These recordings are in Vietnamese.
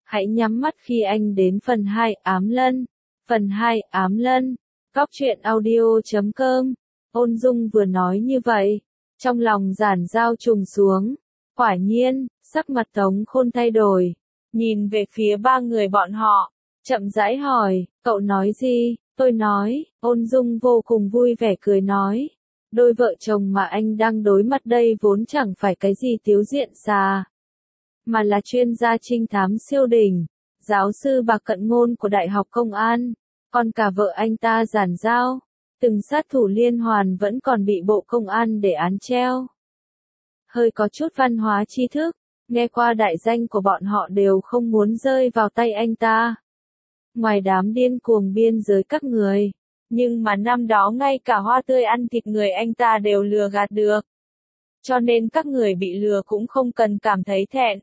Hãy nhắm mắt khi anh đến phần 2 ám lân. Phần 2 ám lân. Góc truyện audio.com. Ôn Dung vừa nói như vậy, trong lòng Giản Giao trùng xuống. Quả nhiên, sắc mặt Tống Khôn thay đổi, nhìn về phía ba người bọn họ, chậm rãi hỏi, cậu nói gì? Tôi nói, Ôn Dung vô cùng vui vẻ cười nói, đôi vợ chồng mà anh đang đối mặt đây vốn chẳng phải cái gì tiếu diện xà, mà là chuyên gia trinh thám siêu đỉnh, giáo sư Bạc Cận Ngôn của Đại học Công an, còn cả vợ anh ta Giản Giao, từng sát thủ liên hoàn vẫn còn bị Bộ Công an để án treo. Hơi có chút văn hóa tri thức, nghe qua đại danh của bọn họ đều không muốn rơi vào tay anh ta. Ngoài đám điên cuồng biên giới các người, nhưng mà năm đó ngay cả hoa tươi ăn thịt người anh ta đều lừa gạt được. Cho nên các người bị lừa cũng không cần cảm thấy thẹn.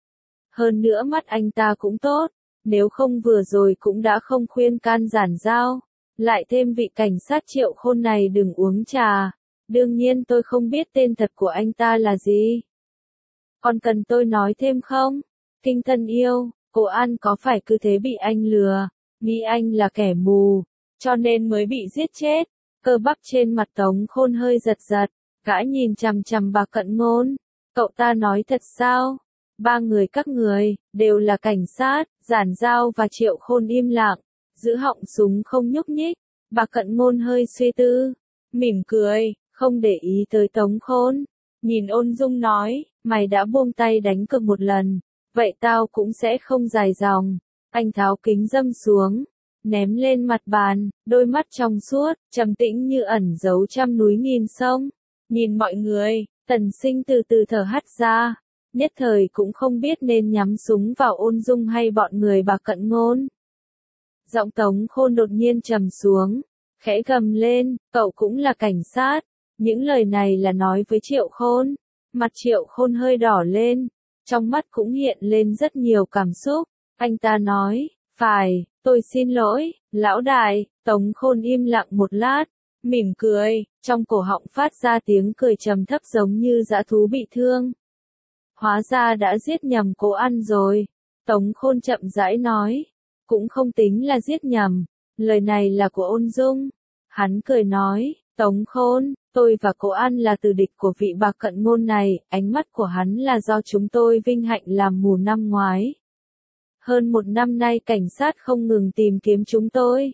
Hơn nữa mắt anh ta cũng tốt, nếu không vừa rồi cũng đã không khuyên can Giản Giao. Lại thêm vị cảnh sát Triệu Khôn này đừng uống trà. Đương nhiên tôi không biết tên thật của anh ta là gì. Còn cần tôi nói thêm không? Kinh thân yêu, cô An có phải cứ thế bị anh lừa, nghĩ anh là kẻ mù, cho nên mới bị giết chết. Cơ bắp trên mặt Tống Khôn hơi giật giật, gã nhìn chằm chằm Bạc Cận Ngôn. Cậu ta nói thật sao? Ba người các người, đều là cảnh sát. Giản Giao và Triệu Khôn im lặng, giữ họng súng không nhúc nhích. Bạc Cận Ngôn hơi suy tư, mỉm cười, không để ý tới Tống Khôn. Nhìn Ôn Dung nói, mày đã buông tay đánh cược một lần, vậy tao cũng sẽ không dài dòng. Anh tháo kính râm xuống, ném lên mặt bàn, đôi mắt trong suốt, trầm tĩnh như ẩn giấu trăm núi nghìn sông. Nhìn mọi người, Tần Sinh từ từ thở hắt ra, nhất thời cũng không biết nên nhắm súng vào Ôn Dung hay bọn người Bạc Cận Ngôn. Giọng Tống Khôn đột nhiên trầm xuống, khẽ gầm lên, cậu cũng là cảnh sát. Những lời này là nói với Triệu Khôn. Mặt Triệu Khôn hơi đỏ lên, trong mắt cũng hiện lên rất nhiều cảm xúc. Anh ta nói, phải, tôi xin lỗi, lão đại. Tống Khôn im lặng một lát, mỉm cười, trong cổ họng phát ra tiếng cười trầm thấp giống như dã thú bị thương. Hóa ra đã giết nhầm cô An rồi. Tống Khôn chậm rãi nói, cũng không tính là giết nhầm, lời này là của Ôn Dung. Hắn cười nói, Tống Khôn, tôi và cô An là tử địch của vị Bạc Cận Ngôn này, ánh mắt của hắn là do chúng tôi vinh hạnh làm mù năm ngoái. Hơn một năm nay cảnh sát không ngừng tìm kiếm chúng tôi.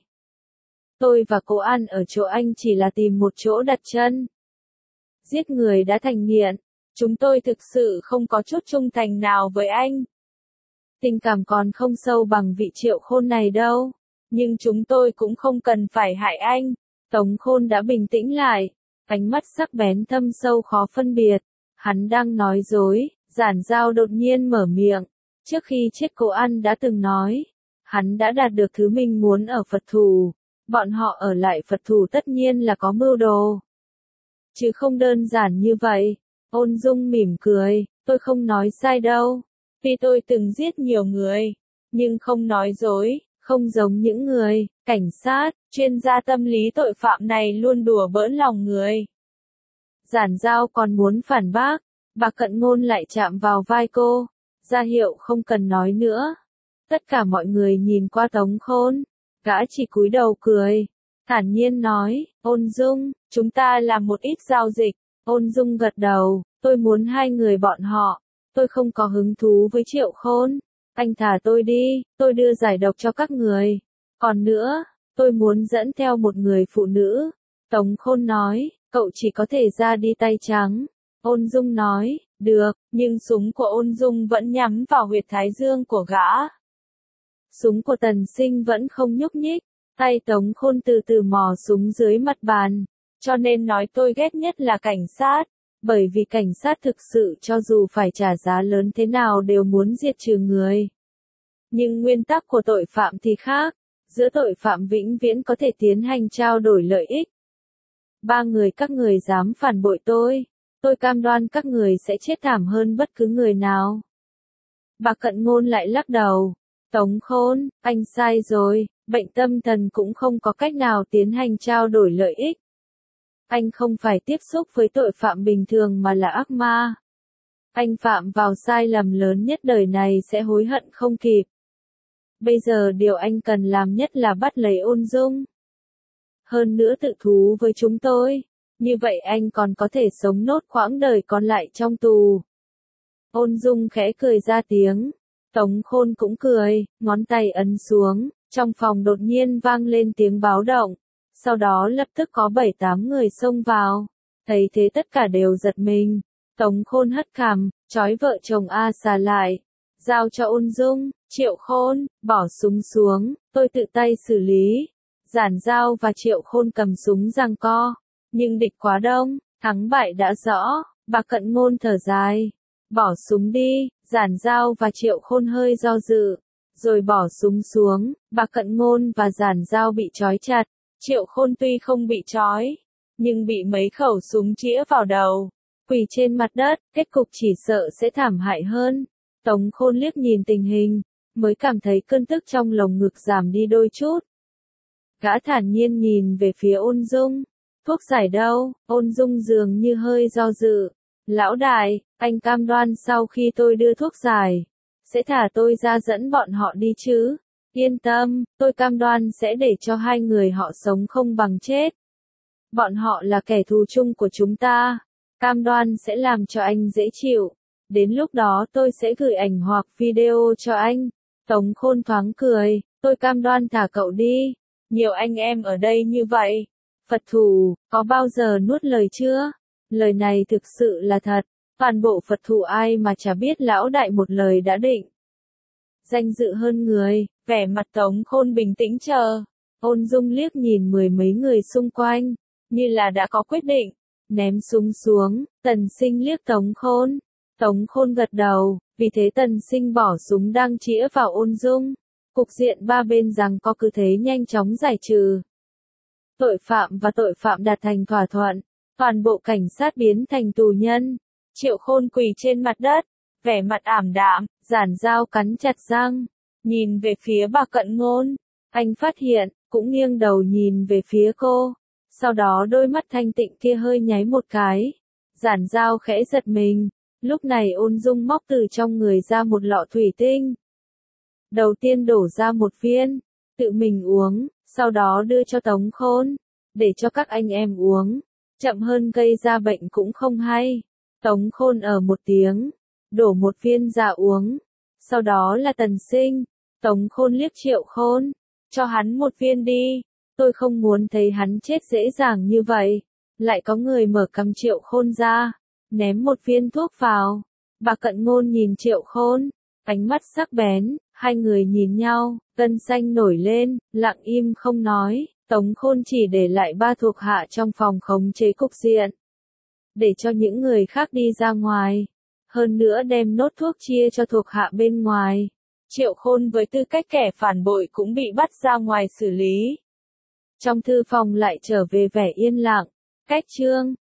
Tôi và cô An ở chỗ anh chỉ là tìm một chỗ đặt chân. Giết người đã thành nghiện, chúng tôi thực sự không có chút trung thành nào với anh. Tình cảm còn không sâu bằng vị Triệu Khôn này đâu, nhưng chúng tôi cũng không cần phải hại anh. Tống Khôn đã bình tĩnh lại, ánh mắt sắc bén thâm sâu khó phân biệt. Hắn đang nói dối. Giản Giao đột nhiên mở miệng. Trước khi chết cô An đã từng nói, hắn đã đạt được thứ mình muốn ở Phật Thủ. Bọn họ ở lại Phật Thủ tất nhiên là có mưu đồ. Chứ không đơn giản như vậy. Ôn Dung mỉm cười, tôi không nói sai đâu. Tuy tôi từng giết nhiều người, nhưng không nói dối, không giống những người, cảnh sát, chuyên gia tâm lý tội phạm này luôn đùa bỡn lòng người. Giản Giao còn muốn phản bác, Bạc Cận Ngôn lại chạm vào vai cô, ra hiệu không cần nói nữa. Tất cả mọi người nhìn qua Tống Khôn, gã chỉ cúi đầu cười, thản nhiên nói, Ôn Dung, chúng ta làm một ít giao dịch. Ôn Dung gật đầu, tôi muốn hai người bọn họ, tôi không có hứng thú với Triệu Khôn. Anh thả tôi đi, tôi đưa giải độc cho các người. Còn nữa, tôi muốn dẫn theo một người phụ nữ. Tống Khôn nói, cậu chỉ có thể ra đi tay trắng. Ôn Dung nói, được, nhưng súng của Ôn Dung vẫn nhắm vào huyệt thái dương của gã. Súng của Tần Sinh vẫn không nhúc nhích, tay Tống Khôn từ từ mò súng dưới mặt bàn. Cho nên nói tôi ghét nhất là cảnh sát. Bởi vì cảnh sát thực sự cho dù phải trả giá lớn thế nào đều muốn diệt trừ người. Nhưng nguyên tắc của tội phạm thì khác, giữa tội phạm vĩnh viễn có thể tiến hành trao đổi lợi ích. Ba người các người dám phản bội tôi cam đoan các người sẽ chết thảm hơn bất cứ người nào. Bạc Cận Ngôn lại lắc đầu, Tống Khôn, anh sai rồi, bệnh tâm thần cũng không có cách nào tiến hành trao đổi lợi ích. Anh không phải tiếp xúc với tội phạm bình thường mà là ác ma. Anh phạm vào sai lầm lớn nhất đời này sẽ hối hận không kịp. Bây giờ điều anh cần làm nhất là bắt lấy Ôn Dung. Hơn nữa tự thú với chúng tôi. Như vậy anh còn có thể sống nốt quãng đời còn lại trong tù. Ôn Dung khẽ cười ra tiếng. Tống Khôn cũng cười, ngón tay ấn xuống. Trong phòng đột nhiên vang lên tiếng báo động. Sau đó lập tức có 7-8 người xông vào. Thấy thế tất cả đều giật mình. Tống Khôn hất cằm, trói vợ chồng A Xà lại. Giao cho Ôn Dung. Triệu Khôn, bỏ súng xuống, tôi tự tay xử lý. Giản Giao và Triệu Khôn cầm súng giằng co. Nhưng địch quá đông, thắng bại đã rõ. Bà Cận Ngôn thở dài. Bỏ súng đi. Giản Giao và Triệu Khôn hơi do dự. Rồi bỏ súng xuống. Bà Cận Ngôn và Giản Giao bị trói chặt. Triệu Khôn tuy không bị trói, nhưng bị mấy khẩu súng chĩa vào đầu. Quỳ trên mặt đất, kết cục chỉ sợ sẽ thảm hại hơn. Tống Khôn liếc nhìn tình hình, mới cảm thấy cơn tức trong lồng ngực giảm đi đôi chút. Gã thản nhiên nhìn về phía Ôn Dung. Thuốc giải đâu? Ôn Dung dường như hơi do dự. Lão đại, anh cam đoan sau khi tôi đưa thuốc giải, sẽ thả tôi ra dẫn bọn họ đi chứ? Yên tâm, tôi cam đoan sẽ để cho hai người họ sống không bằng chết. Bọn họ là kẻ thù chung của chúng ta. Cam đoan sẽ làm cho anh dễ chịu. Đến lúc đó tôi sẽ gửi ảnh hoặc video cho anh. Tống Khôn thoáng cười, tôi cam đoan thả cậu đi. Nhiều anh em ở đây như vậy. Phật thủ, có bao giờ nuốt lời chưa? Lời này thực sự là thật. Toàn bộ Phật thủ ai mà chả biết lão đại một lời đã định. Danh dự hơn người, vẻ mặt Tống Khôn bình tĩnh chờ. Ôn Dung liếc nhìn mười mấy người xung quanh, như là đã có quyết định. Ném súng xuống, Tần Sinh liếc Tống Khôn. Tống Khôn gật đầu, vì thế Tần Sinh bỏ súng đang chĩa vào Ôn Dung. Cục diện ba bên giằng co cứ thế nhanh chóng giải trừ. Tội phạm và tội phạm đạt thành thỏa thuận, toàn bộ cảnh sát biến thành tù nhân. Triệu Khôn quỳ trên mặt đất, vẻ mặt ảm đạm, Giản Giao cắn chặt răng, nhìn về phía bà Cận Ngôn. Anh phát hiện, cũng nghiêng đầu nhìn về phía cô. Sau đó đôi mắt thanh tịnh kia hơi nháy một cái. Giản Giao khẽ giật mình. Lúc này Ôn Dung móc từ trong người ra một lọ thủy tinh. Đầu tiên đổ ra một viên, tự mình uống, sau đó đưa cho Tống Khôn, để cho các anh em uống. Chậm hơn gây ra bệnh cũng không hay. Tống Khôn ở một tiếng, đổ một viên ra uống. Sau đó là Tần Sinh. Tống Khôn liếc Triệu Khôn, cho hắn một viên đi. Tôi không muốn thấy hắn chết dễ dàng như vậy. Lại có người mở cằm Triệu Khôn ra, ném một viên thuốc vào. Bà Cận Ngôn nhìn Triệu Khôn, ánh mắt sắc bén, hai người nhìn nhau, gân xanh nổi lên, lặng im không nói. Tống Khôn chỉ để lại ba thuộc hạ trong phòng khống chế cục diện, để cho những người khác đi ra ngoài. Hơn nữa đem nốt thuốc chia cho thuộc hạ bên ngoài. Triệu Khôn với tư cách kẻ phản bội cũng bị bắt ra ngoài xử lý. Trong thư phòng lại trở về vẻ yên lặng. Cách chương